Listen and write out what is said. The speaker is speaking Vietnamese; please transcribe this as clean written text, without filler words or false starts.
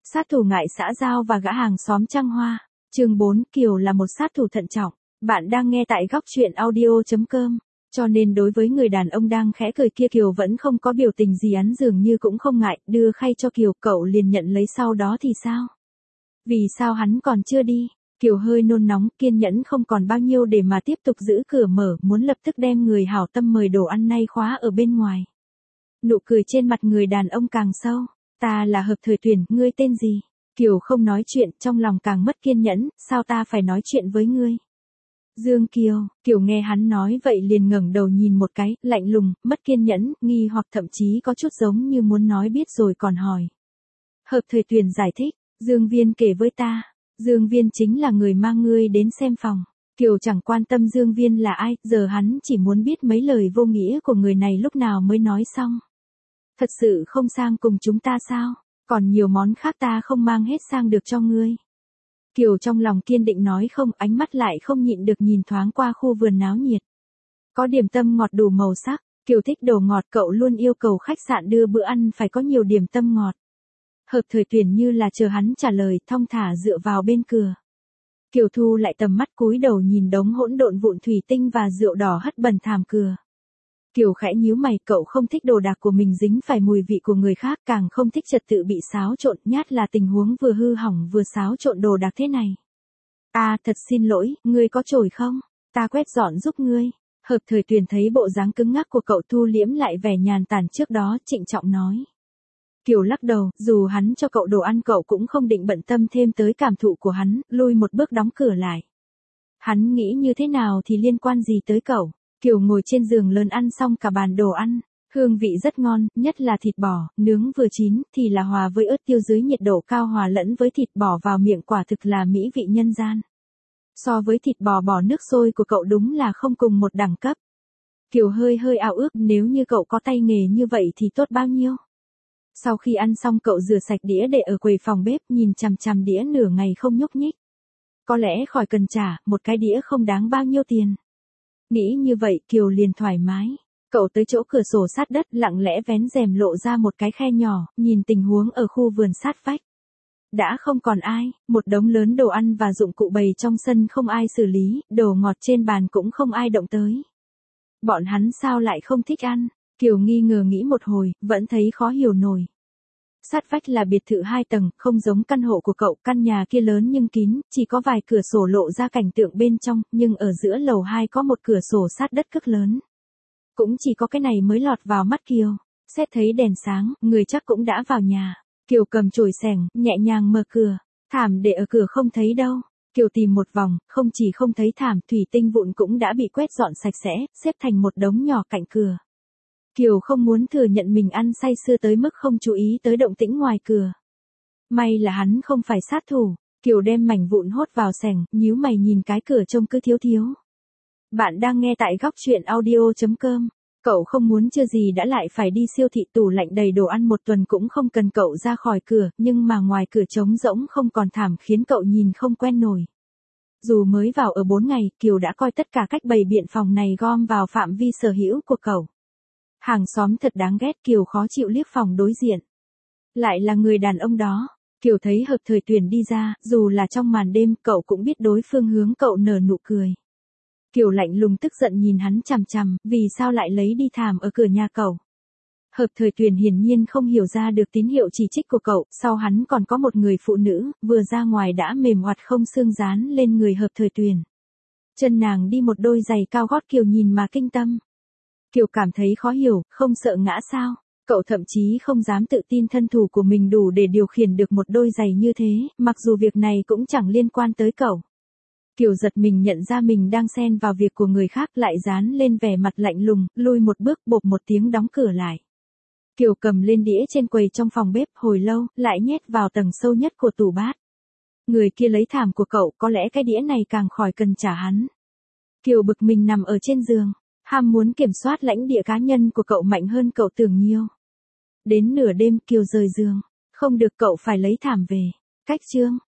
Sát thủ ngại xã giao và gã hàng xóm trăng hoa. Chương 4, Kiều là một sát thủ thận trọng. Bạn đang nghe tại góc truyện audio.com. Cho nên đối với người đàn ông đang khẽ cười kia, Kiều vẫn không có biểu tình gì, hắn dường như cũng không ngại, đưa khay cho Kiều, cậu liền nhận lấy, sau đó thì sao? Vì sao hắn còn chưa đi? Kiều hơi nôn nóng, kiên nhẫn không còn bao nhiêu để mà tiếp tục giữ cửa mở, muốn lập tức đem người hảo tâm mời đồ ăn nay khóa ở bên ngoài. Nụ cười trên mặt người đàn ông càng sâu. Ta là Hợp Thời Tuyền, ngươi tên gì? Kiều không nói chuyện, trong lòng càng mất kiên nhẫn, sao ta phải nói chuyện với ngươi? Dương Kiều. Kiều nghe hắn nói vậy liền ngẩng đầu nhìn một cái, lạnh lùng, mất kiên nhẫn, nghi hoặc thậm chí có chút giống như muốn nói biết rồi còn hỏi. Hợp Thời Tuyền giải thích, Dương Viên kể với ta, Dương Viên chính là người mang ngươi đến xem phòng. Kiều chẳng quan tâm Dương Viên là ai, giờ hắn chỉ muốn biết mấy lời vô nghĩa của người này lúc nào mới nói xong. Thật sự không sang cùng chúng ta sao? Còn nhiều món khác ta không mang hết sang được cho ngươi. Kiều trong lòng kiên định nói không, ánh mắt lại không nhịn được nhìn thoáng qua khu vườn náo nhiệt. Có điểm tâm ngọt đủ màu sắc, Kiều thích đồ ngọt, cậu luôn yêu cầu khách sạn đưa bữa ăn phải có nhiều điểm tâm ngọt. Hợp Thời Tuyền như là chờ hắn trả lời, thong thả dựa vào bên cửa. Kiều thu lại tầm mắt, cúi đầu nhìn đống hỗn độn vụn thủy tinh và rượu đỏ hất bẩn thảm cửa. Kiều khẽ nhíu mày, cậu không thích đồ đạc của mình dính phải mùi vị của người khác, càng không thích trật tự bị xáo trộn, nhát là tình huống vừa hư hỏng vừa xáo trộn đồ đạc thế này. Thật xin lỗi, ngươi có chổi không? Ta quét dọn giúp ngươi. Hợp Thời Tuyền thấy bộ dáng cứng ngắc của cậu, thu liễm lại vẻ nhàn tản trước đó, trịnh trọng nói. Kiều lắc đầu, dù hắn cho cậu đồ ăn cậu cũng không định bận tâm thêm tới cảm thụ của hắn, lui một bước đóng cửa lại. Hắn nghĩ như thế nào thì liên quan gì tới cậu? Kiều ngồi trên giường lớn ăn xong cả bàn đồ ăn, hương vị rất ngon, nhất là thịt bò, nướng vừa chín, thì là hòa với ớt tiêu dưới nhiệt độ cao hòa lẫn với thịt bò vào miệng, quả thực là mỹ vị nhân gian. So với thịt bò bỏ nước sôi của cậu đúng là không cùng một đẳng cấp. Kiều hơi ao ước, nếu như cậu có tay nghề như vậy thì tốt bao nhiêu. Sau khi ăn xong cậu rửa sạch đĩa để ở quầy phòng bếp, nhìn chằm chằm đĩa nửa ngày không nhúc nhích. Có lẽ khỏi cần trả, một cái đĩa không đáng bao nhiêu tiền. Nghĩ như vậy Kiều liền thoải mái. Cậu tới chỗ cửa sổ sát đất, lặng lẽ vén rèm lộ ra một cái khe nhỏ, nhìn tình huống ở khu vườn sát vách. Đã không còn ai, một đống lớn đồ ăn và dụng cụ bày trong sân không ai xử lý, đồ ngọt trên bàn cũng không ai động tới. Bọn hắn sao lại không thích ăn? Kiều nghi ngờ nghĩ một hồi, vẫn thấy khó hiểu nổi. Sát vách là biệt thự 2 tầng, không giống căn hộ của cậu, căn nhà kia lớn nhưng kín, chỉ có vài cửa sổ lộ ra cảnh tượng bên trong, nhưng ở giữa lầu 2 có một cửa sổ sát đất cực lớn. Cũng chỉ có cái này mới lọt vào mắt Kiều. Xét thấy đèn sáng, người chắc cũng đã vào nhà. Kiều cầm chổi xẻng, nhẹ nhàng mở cửa. Thảm để ở cửa không thấy đâu. Kiều tìm một vòng, không chỉ không thấy thảm, thủy tinh vụn cũng đã bị quét dọn sạch sẽ, xếp thành một đống nhỏ cạnh cửa. Kiều không muốn thừa nhận mình ăn say sưa tới mức không chú ý tới động tĩnh ngoài cửa. May là hắn không phải sát thủ. Kiều đem mảnh vụn hốt vào xẻng, nhíu mày nhìn cái cửa trông cứ thiếu thiếu. Bạn đang nghe tại góc truyện audio.com. Cậu không muốn chưa gì đã lại phải đi siêu thị, tủ lạnh đầy đồ ăn một tuần cũng không cần cậu ra khỏi cửa, nhưng mà ngoài cửa trống rỗng không còn thảm khiến cậu nhìn không quen nổi. Dù mới vào ở 4 ngày, Kiều đã coi tất cả cách bày biện phòng này gom vào phạm vi sở hữu của cậu. Hàng xóm thật đáng ghét, Kiều khó chịu liếc phòng đối diện. Lại là người đàn ông đó. Kiều thấy Hợp Thời Tuyền đi ra, dù là trong màn đêm, cậu cũng biết đối phương hướng cậu nở nụ cười. Kiều lạnh lùng tức giận nhìn hắn chằm chằm, vì sao lại lấy đi thảm ở cửa nhà cậu. Hợp Thời Tuyền hiển nhiên không hiểu ra được tín hiệu chỉ trích của cậu, sau hắn còn có một người phụ nữ, vừa ra ngoài đã mềm oặt không xương dán lên người Hợp Thời Tuyền. Chân nàng đi một đôi giày cao gót, Kiều nhìn mà kinh tâm. Kiều cảm thấy khó hiểu, không sợ ngã sao? Cậu thậm chí không dám tự tin thân thủ của mình đủ để điều khiển được một đôi giày như thế, mặc dù việc này cũng chẳng liên quan tới cậu. Kiều giật mình nhận ra mình đang xen vào việc của người khác, lại dán lên vẻ mặt lạnh lùng, lui một bước, bộp một tiếng đóng cửa lại. Kiều cầm lên đĩa trên quầy trong phòng bếp, hồi lâu, lại nhét vào tầng sâu nhất của tủ bát. Người kia lấy thảm của cậu, có lẽ cái đĩa này càng khỏi cần trả hắn. Kiều bực mình nằm ở trên giường. Ham muốn kiểm soát lãnh địa cá nhân của cậu mạnh hơn cậu tưởng nhiều. Đến nửa đêm Kiều rời giường. Không được, cậu phải lấy thảm về. Cách chương.